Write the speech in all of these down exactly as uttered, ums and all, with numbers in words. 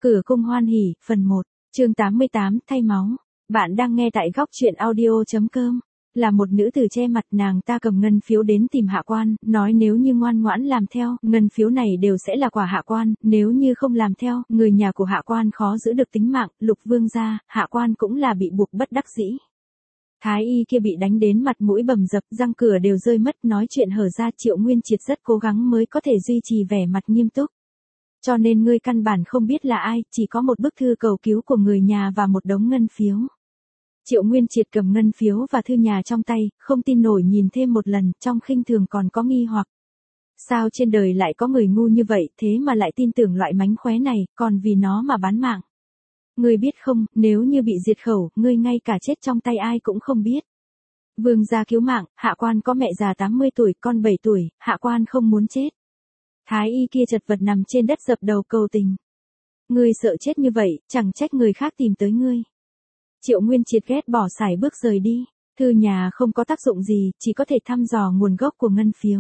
Cửa cung hoan hỉ, phần một, chương tám mươi tám, thay máu. Bạn đang nghe tại góc truyện audio.com. Là một nữ tử che mặt, nàng ta cầm ngân phiếu đến tìm hạ quan, nói nếu như ngoan ngoãn làm theo, ngân phiếu này đều sẽ là quà hạ quan, nếu như không làm theo, người nhà của hạ quan khó giữ được tính mạng, Lục vương gia, hạ quan cũng là bị buộc bất đắc dĩ. Thái y kia bị đánh đến mặt mũi bầm dập, răng cửa đều rơi mất, nói chuyện hở ra. Triệu Nguyên Triệt rất cố gắng mới có thể duy trì vẻ mặt nghiêm túc. Cho nên ngươi căn bản không biết là ai, chỉ có một bức thư cầu cứu của người nhà và một đống ngân phiếu. Triệu Nguyên Triệt cầm ngân phiếu và thư nhà trong tay, không tin nổi nhìn thêm một lần, trong khinh thường còn có nghi hoặc. Sao trên đời lại có người ngu như vậy, thế mà lại tin tưởng loại mánh khóe này, còn vì nó mà bán mạng. Ngươi biết không, nếu như bị diệt khẩu, ngươi ngay cả chết trong tay ai cũng không biết. Vương gia cứu mạng, hạ quan có mẹ già tám mươi tuổi, con bảy tuổi, hạ quan không muốn chết. Thái y kia chật vật nằm trên đất dập đầu cầu tình. Ngươi sợ chết như vậy, chẳng trách người khác tìm tới ngươi. Triệu Nguyên Triệt ghét bỏ sải bước rời đi. Thư nhà không có tác dụng gì, chỉ có thể thăm dò nguồn gốc của ngân phiếu.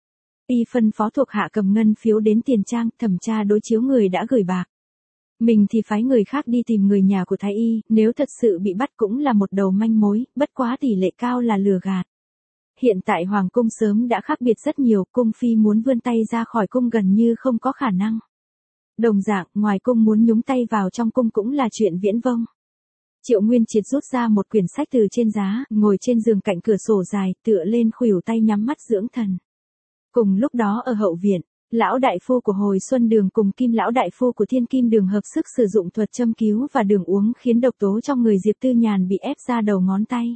Y phân phó thuộc hạ cầm ngân phiếu đến tiền trang, thẩm tra đối chiếu người đã gửi bạc. Mình thì phái người khác đi tìm người nhà của Thái y, nếu thật sự bị bắt cũng là một đầu manh mối, bất quá tỷ lệ cao là lừa gạt. Hiện tại Hoàng cung sớm đã khác biệt rất nhiều, cung phi muốn vươn tay ra khỏi cung gần như không có khả năng. Đồng dạng, ngoài cung muốn nhúng tay vào trong cung cũng là chuyện viễn vông. Triệu Nguyên Triệt rút ra một quyển sách từ trên giá, ngồi trên giường cạnh cửa sổ dài, tựa lên khuỷu tay nhắm mắt dưỡng thần. Cùng lúc đó ở hậu viện, lão đại phu của Hồi Xuân Đường cùng Kim lão đại phu của Thiên Kim Đường hợp sức sử dụng thuật châm cứu và đường uống khiến độc tố trong người Diệp Tư Nhàn bị ép ra đầu ngón tay.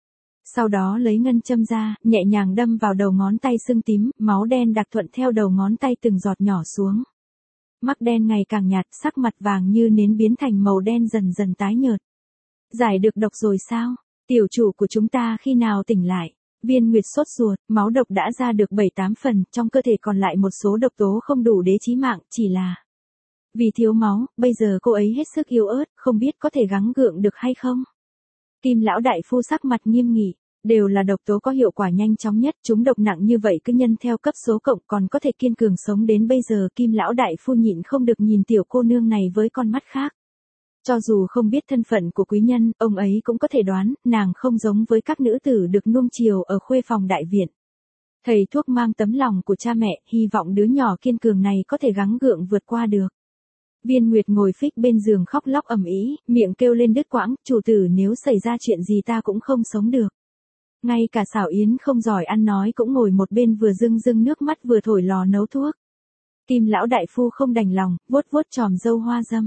Sau đó lấy ngân châm ra, nhẹ nhàng đâm vào đầu ngón tay sưng tím, máu đen đặc thuận theo đầu ngón tay từng giọt nhỏ xuống. Mắc đen ngày càng nhạt, sắc mặt vàng như nến biến thành màu đen dần dần tái nhợt. Giải được độc rồi sao? Tiểu chủ của chúng ta khi nào tỉnh lại? Viên Nguyệt sốt ruột, máu độc đã ra được bảy tám phần, trong cơ thể còn lại một số độc tố không đủ để chí mạng, chỉ là vì thiếu máu, bây giờ cô ấy hết sức yếu ớt, không biết có thể gắng gượng được hay không? Kim lão đại phu sắc mặt nghiêm nghị, đều là độc tố có hiệu quả nhanh chóng nhất, chúng độc nặng như vậy cứ nhân theo cấp số cộng còn có thể kiên cường sống đến bây giờ. Kim lão đại phu nhịn không được nhìn tiểu cô nương này với con mắt khác. Cho dù không biết thân phận của quý nhân, ông ấy cũng có thể đoán, nàng không giống với các nữ tử được nuông chiều ở khuê phòng đại viện. Thầy thuốc mang tấm lòng của cha mẹ, hy vọng đứa nhỏ kiên cường này có thể gắng gượng vượt qua được. Viên Nguyệt ngồi phích bên giường khóc lóc ầm ĩ, miệng kêu lên đứt quãng, chủ tử nếu xảy ra chuyện gì ta cũng không sống được. Ngay cả Xảo Yến không giỏi ăn nói cũng ngồi một bên vừa rưng rưng nước mắt vừa thổi lò nấu thuốc. Kim lão đại phu không đành lòng, vuốt vuốt chòm râu hoa dâm.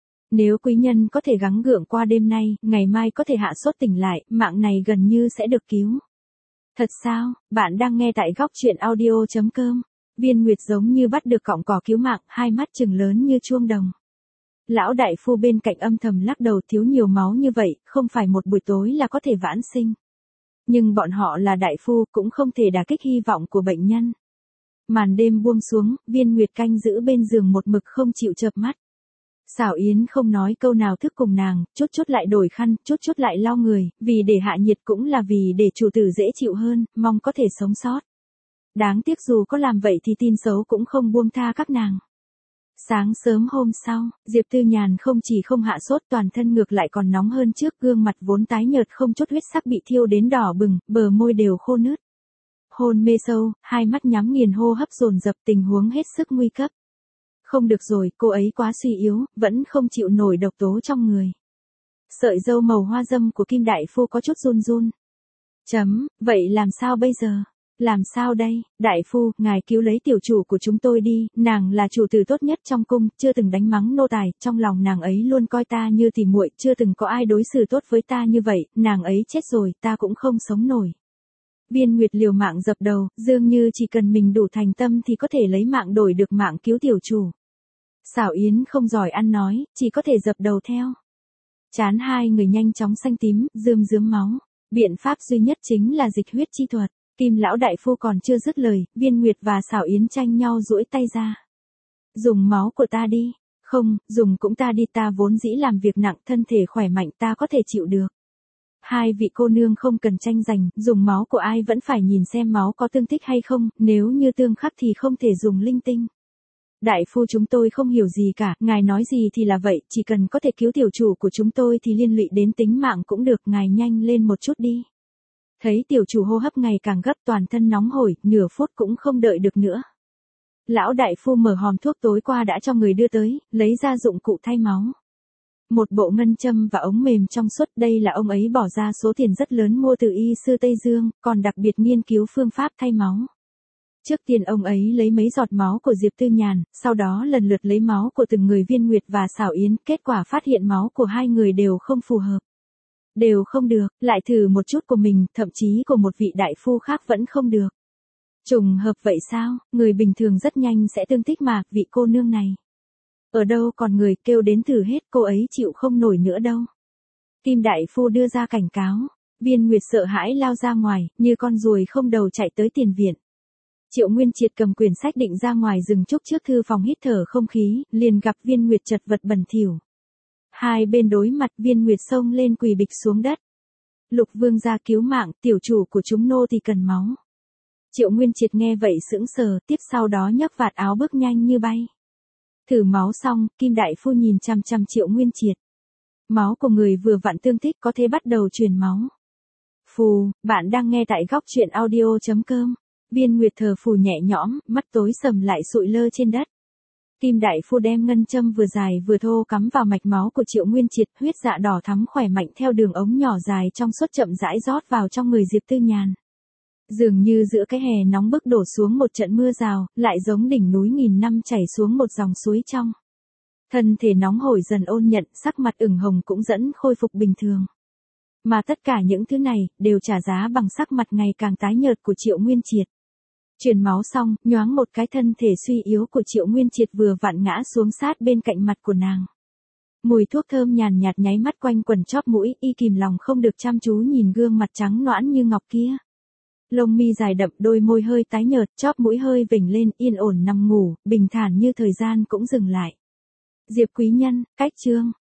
Nếu quý nhân có thể gắng gượng qua đêm nay, ngày mai có thể hạ sốt tỉnh lại, mạng này gần như sẽ được cứu. Thật sao? Bạn đang nghe tại góc truyện audio.com. Viên Nguyệt giống như bắt được cọng cỏ cứu mạng, hai mắt trừng lớn như chuông đồng. Lão đại phu bên cạnh âm thầm lắc đầu, thiếu nhiều máu như vậy, không phải một buổi tối là có thể vãn sinh. Nhưng bọn họ là đại phu, cũng không thể đả kích hy vọng của bệnh nhân. Màn đêm buông xuống, Viên Nguyệt canh giữ bên giường một mực không chịu chợp mắt. Xảo Yến không nói câu nào thức cùng nàng, chút chút lại đổi khăn, chút chút lại lau người, vì để hạ nhiệt cũng là vì để chủ tử dễ chịu hơn, mong có thể sống sót. Đáng tiếc dù có làm vậy thì tin xấu cũng không buông tha các nàng. Sáng sớm hôm sau, Diệp Tư Nhàn không chỉ không hạ sốt, toàn thân ngược lại còn nóng hơn trước, gương mặt vốn tái nhợt không chút huyết sắc bị thiêu đến đỏ bừng, bờ môi đều khô nứt. Hôn mê sâu, hai mắt nhắm nghiền, hô hấp dồn dập, tình huống hết sức nguy cấp. Không được rồi, cô ấy quá suy yếu, vẫn không chịu nổi độc tố trong người. Sợi râu màu hoa dâm của Kim đại phu có chút run run. Chấm, vậy làm sao bây giờ? Làm sao đây? Đại phu, ngài cứu lấy tiểu chủ của chúng tôi đi, nàng là chủ tử tốt nhất trong cung, chưa từng đánh mắng nô tài, trong lòng nàng ấy luôn coi ta như tỉ muội, chưa từng có ai đối xử tốt với ta như vậy, nàng ấy chết rồi, ta cũng không sống nổi. Viên Nguyệt liều mạng dập đầu, dường như chỉ cần mình đủ thành tâm thì có thể lấy mạng đổi được mạng cứu tiểu chủ. Xảo Yến không giỏi ăn nói, chỉ có thể dập đầu theo. Chán hai người nhanh chóng xanh tím, rơm rớm máu. Biện pháp duy nhất chính là dịch huyết chi thuật. Kim lão đại phu còn chưa dứt lời, Viên Nguyệt và Xảo Yến tranh nhau duỗi tay ra. Dùng máu của ta đi. Không, dùng cũng ta đi, ta vốn dĩ làm việc nặng, thân thể khỏe mạnh, ta có thể chịu được. Hai vị cô nương không cần tranh giành, dùng máu của ai vẫn phải nhìn xem máu có tương thích hay không, nếu như tương khắc thì không thể dùng linh tinh. Đại phu chúng tôi không hiểu gì cả, ngài nói gì thì là vậy, chỉ cần có thể cứu tiểu chủ của chúng tôi thì liên lụy đến tính mạng cũng được, ngài nhanh lên một chút đi. Thấy tiểu chủ hô hấp ngày càng gấp, toàn thân nóng hổi, nửa phút cũng không đợi được nữa. Lão đại phu mở hòm thuốc tối qua đã cho người đưa tới, lấy ra dụng cụ thay máu. Một bộ ngân châm và ống mềm trong suốt, đây là ông ấy bỏ ra số tiền rất lớn mua từ y sư Tây Dương, còn đặc biệt nghiên cứu phương pháp thay máu. Trước tiên ông ấy lấy mấy giọt máu của Diệp Tư Nhàn, sau đó lần lượt lấy máu của từng người Viên Nguyệt và Xảo Yến, kết quả phát hiện máu của hai người đều không phù hợp. Đều không được, lại thử một chút của mình, thậm chí của một vị đại phu khác vẫn không được. Trùng hợp vậy sao, người bình thường rất nhanh sẽ tương thích mà, vị cô nương này. Ở đâu còn người, kêu đến thử hết, cô ấy chịu không nổi nữa đâu. Kim đại phu đưa ra cảnh cáo, Viên Nguyệt sợ hãi lao ra ngoài, như con ruồi không đầu chạy tới tiền viện. Triệu Nguyên Triệt cầm quyển sách định ra ngoài rừng trúc trước thư phòng hít thở không khí, liền gặp Viên Nguyệt chật vật bẩn thỉu. Hai bên đối mặt, Viên Nguyệt xông lên quỳ bịch xuống đất. Lục vương gia cứu mạng, tiểu chủ của chúng nô thì cần máu. Triệu Nguyên Triệt nghe vậy sững sờ, tiếp sau đó nhấc vạt áo bước nhanh như bay. Thử máu xong, Kim đại phu nhìn chằm chằm Triệu Nguyên Triệt. Máu của người vừa vặn tương thích có thể bắt đầu truyền máu. Phù, bạn đang nghe tại góc truyện audio chấm com. Viên Nguyệt thở phù nhẹ nhõm, mắt tối sầm lại sụi lơ trên đất. Kim đại phu đem ngân châm vừa dài vừa thô cắm vào mạch máu của Triệu Nguyên Triệt, huyết dạ đỏ thắm khỏe mạnh theo đường ống nhỏ dài trong suốt chậm rãi rót vào trong người Diệp Tư Nhàn. Dường như giữa cái hè nóng bức đổ xuống một trận mưa rào, lại giống đỉnh núi nghìn năm chảy xuống một dòng suối trong. Thân thể nóng hổi dần ôn nhận, sắc mặt ửng hồng cũng dẫn khôi phục bình thường. Mà tất cả những thứ này, đều trả giá bằng sắc mặt ngày càng tái nhợt của Triệu Nguyên Triệt. Truyền máu xong, nhoáng một cái thân thể suy yếu của Triệu Nguyên Triệt vừa vặn ngã xuống sát bên cạnh mặt của nàng. Mùi thuốc thơm nhàn nhạt nháy mắt quanh quần chóp mũi, y kìm lòng không được chăm chú nhìn gương mặt trắng nõn như ngọc kia. Lông mi dài đậm, đôi môi hơi tái nhợt, chóp mũi hơi vểnh lên, yên ổn nằm ngủ, bình thản như thời gian cũng dừng lại. Diệp quý nhân, cách chương,